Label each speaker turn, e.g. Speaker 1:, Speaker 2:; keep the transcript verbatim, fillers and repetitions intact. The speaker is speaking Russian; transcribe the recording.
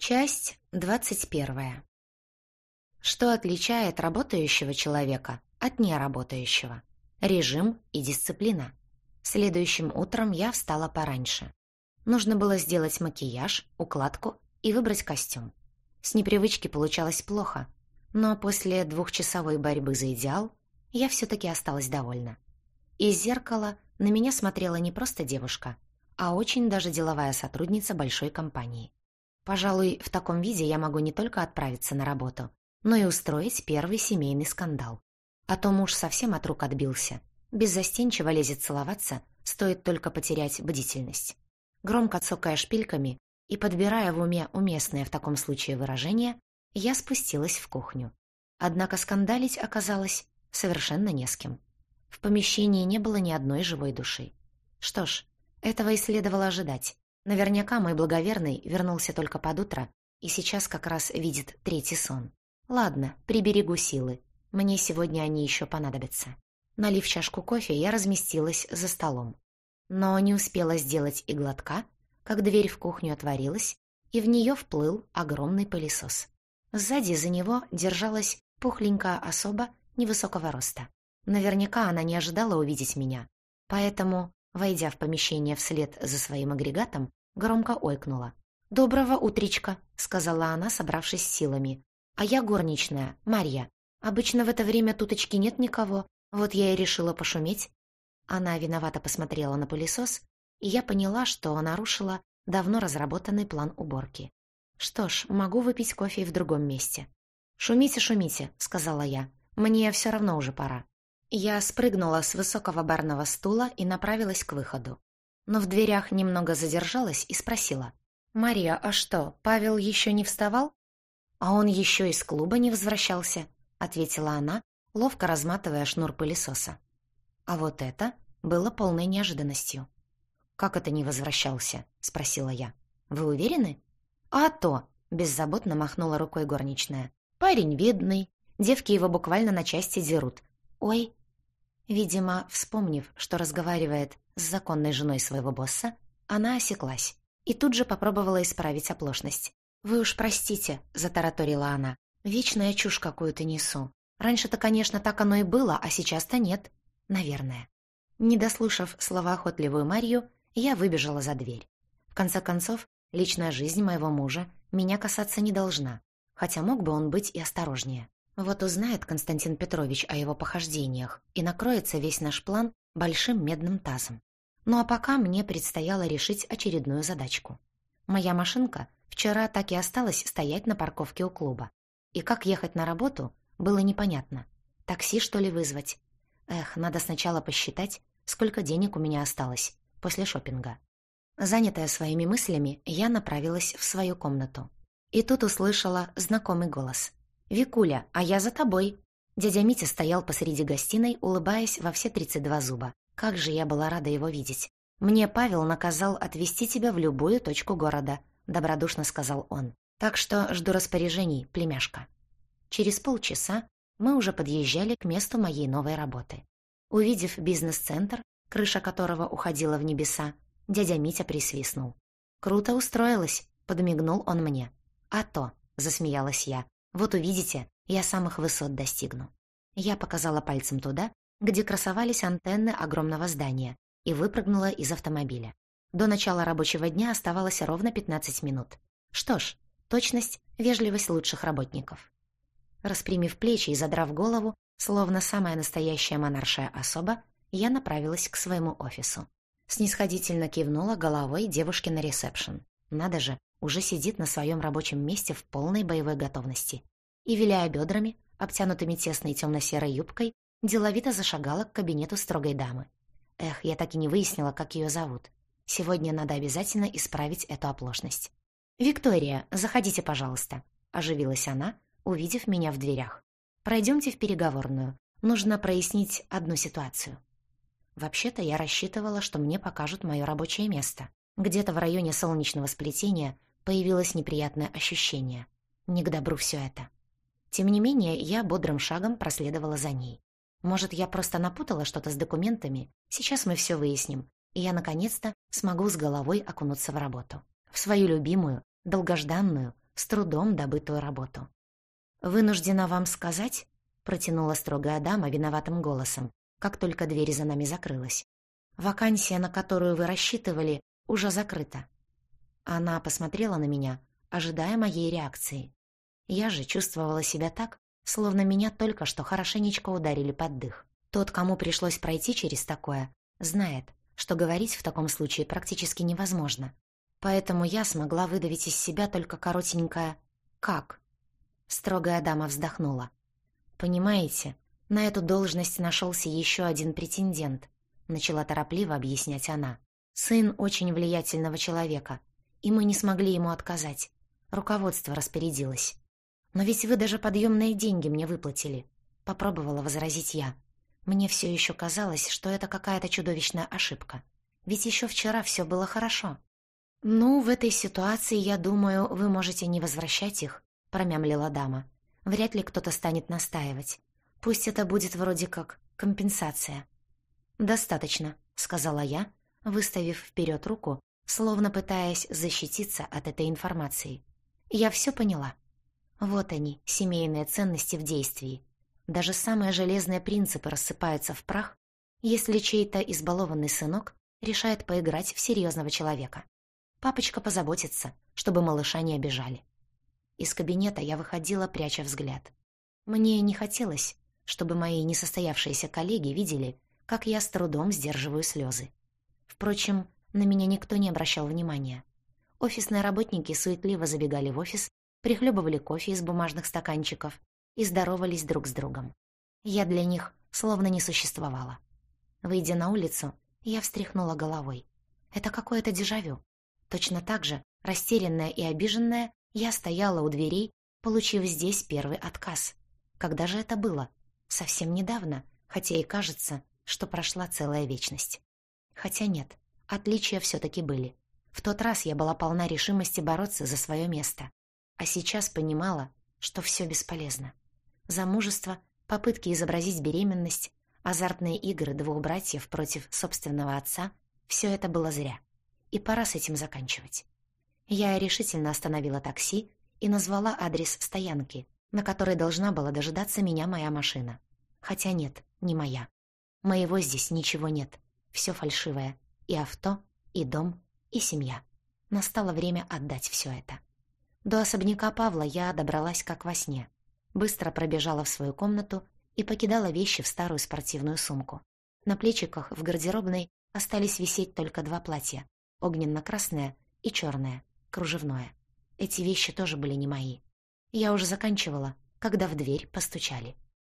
Speaker 1: Часть двадцать первая. Что отличает работающего человека от неработающего? Режим и дисциплина. Следующим утром я встала пораньше. Нужно было сделать макияж, укладку и выбрать костюм. С непривычки получалось плохо, но после двухчасовой борьбы за идеал я все-таки осталась довольна. Из зеркала на меня смотрела не просто девушка, а очень даже деловая сотрудница большой компании. Пожалуй, в таком виде я могу не только отправиться на работу, но и устроить первый семейный скандал. А то муж совсем от рук отбился. Беззастенчиво лезет целоваться, стоит только потерять бдительность. Громко цокая шпильками и подбирая в уме уместное в таком случае выражение, я спустилась в кухню. Однако скандалить оказалось совершенно не с кем. В помещении не было ни одной живой души. Что ж, этого и следовало ожидать. Наверняка мой благоверный вернулся только под утро и сейчас как раз видит третий сон. Ладно, приберегу силы. Мне сегодня они еще понадобятся. Налив чашку кофе, я разместилась за столом. Но не успела сделать и глотка, как дверь в кухню отворилась, и в нее вплыл огромный пылесос. Сзади за него держалась пухленькая особа невысокого роста. Наверняка она не ожидала увидеть меня, поэтому, войдя в помещение вслед за своим агрегатом, громко ойкнула. «Доброго утречка», — сказала она, собравшись силами. «А я горничная, Марья. Обычно в это время туточки нет никого, вот я и решила пошуметь». Она виновато посмотрела на пылесос, и я поняла, что нарушила давно разработанный план уборки. Что ж, могу выпить кофе и в другом месте. «Шумите, шумите», — сказала я. «Мне все равно уже пора». Я спрыгнула с высокого барного стула и направилась к выходу. Но в дверях немного задержалась и спросила. «Мария, а что, Павел еще не вставал?» «А он еще из клуба не возвращался», — ответила она, ловко разматывая шнур пылесоса. А вот это было полной неожиданностью. «Как это не возвращался?» — спросила я. «Вы уверены?» «А то!» — беззаботно махнула рукой горничная. «Парень видный, девки его буквально на части дерут. Ой!» Видимо, вспомнив, что разговаривает с законной женой своего босса, она осеклась и тут же попробовала исправить оплошность. «Вы уж простите», — затараторила она, — «вечно я чушь какую-то несу. Раньше-то, конечно, так оно и было, а сейчас-то нет. Наверное». Не дослушав словоохотливую Марью, я выбежала за дверь. В конце концов, личная жизнь моего мужа меня касаться не должна, хотя мог бы он быть и осторожнее. Вот узнает Константин Петрович о его похождениях, и накроется весь наш план большим медным тазом. Ну а пока мне предстояло решить очередную задачку. Моя машинка вчера так и осталась стоять на парковке у клуба. И как ехать на работу, было непонятно. Такси, что ли, вызвать? Эх, надо сначала посчитать, сколько денег у меня осталось после шопинга. Занятая своими мыслями, я направилась в свою комнату. И тут услышала знакомый голос. «Викуля, а я за тобой!» Дядя Митя стоял посреди гостиной, улыбаясь во все тридцать два зуба. Как же я была рада его видеть. «Мне Павел наказал отвезти тебя в любую точку города», — добродушно сказал он. «Так что жду распоряжений, племяшка». Через полчаса мы уже подъезжали к месту моей новой работы. Увидев бизнес-центр, крыша которого уходила в небеса, дядя Митя присвистнул. «Круто устроилась», — подмигнул он мне. «А то», — засмеялась я, — «вот увидите, я самых высот достигну». Я показала пальцем туда, где красовались антенны огромного здания, и выпрыгнула из автомобиля. До начала рабочего дня оставалось ровно пятнадцать минут. Что ж, точность, вежливость лучших работников. Распрямив плечи и задрав голову, словно самая настоящая монаршая особа, я направилась к своему офису. Снисходительно кивнула головой девушке на ресепшн. Надо же, уже сидит на своем рабочем месте в полной боевой готовности. И, виляя бедрами, обтянутыми тесной темно-серой юбкой, деловито зашагала к кабинету строгой дамы. Эх, я так и не выяснила, как ее зовут. Сегодня надо обязательно исправить эту оплошность. «Виктория, заходите, пожалуйста», — оживилась она, увидев меня в дверях. «Пройдемте в переговорную. Нужно прояснить одну ситуацию». Вообще-то я рассчитывала, что мне покажут мое рабочее место. Где-то в районе солнечного сплетения появилось неприятное ощущение. Не к добру все это. Тем не менее, я бодрым шагом проследовала за ней. Может, я просто напутала что-то с документами? Сейчас мы все выясним, и я, наконец-то, смогу с головой окунуться в работу. В свою любимую, долгожданную, с трудом добытую работу. «Вынуждена вам сказать», — протянула строгая дама виноватым голосом, как только дверь за нами закрылась. «Вакансия, на которую вы рассчитывали, уже закрыта». Она посмотрела на меня, ожидая моей реакции. Я же чувствовала себя так, словно меня только что хорошенечко ударили под дых. Тот, кому пришлось пройти через такое, знает, что говорить в таком случае практически невозможно. Поэтому я смогла выдавить из себя только коротенькое «как?». Строгая дама вздохнула. «Понимаете, на эту должность нашелся еще один претендент», начала торопливо объяснять она. «Сын очень влиятельного человека, и мы не смогли ему отказать. Руководство распорядилось. Но ведь вы даже подъемные деньги мне выплатили», попробовала возразить я. Мне все еще казалось, что это какая-то чудовищная ошибка. Ведь еще вчера все было хорошо. «Ну, в этой ситуации, я думаю, вы можете не возвращать их», промямлила дама. «Вряд ли кто-то станет настаивать. Пусть это будет вроде как компенсация». «Достаточно», — сказала я, выставив вперед руку, словно пытаясь защититься от этой информации. «Я все поняла. Вот они, семейные ценности в действии. Даже самые железные принципы рассыпаются в прах, если чей-то избалованный сынок решает поиграть в серьезного человека. Папочка позаботится, чтобы малыша не обижали». Из кабинета я выходила, пряча взгляд. Мне не хотелось, чтобы мои несостоявшиеся коллеги видели, как я с трудом сдерживаю слезы. Впрочем, на меня никто не обращал внимания. Офисные работники суетливо забегали в офис, прихлебывали кофе из бумажных стаканчиков и здоровались друг с другом. Я для них словно не существовала. Выйдя на улицу, я встряхнула головой. Это какое-то дежавю. Точно так же, растерянная и обиженная, я стояла у дверей, получив здесь первый отказ. Когда же это было? Совсем недавно, хотя и кажется, что прошла целая вечность. Хотя нет, отличия все-таки были. В тот раз я была полна решимости бороться за свое место. А сейчас понимала, что все бесполезно. Замужество, попытки изобразить беременность, азартные игры двух братьев против собственного отца — все это было зря. И пора с этим заканчивать. Я решительно остановила такси и назвала адрес стоянки, на которой должна была дожидаться меня моя машина. Хотя нет, не моя. Моего здесь ничего нет. Все фальшивое. И авто, и дом, и семья. Настало время отдать все это. До особняка Павла я добралась как во сне. Быстро пробежала в свою комнату и покидала вещи в старую спортивную сумку. На плечиках в гардеробной остались висеть только два платья. Огненно-красное и черное, кружевное. Эти вещи тоже были не мои. Я уже заканчивала, когда в дверь постучали.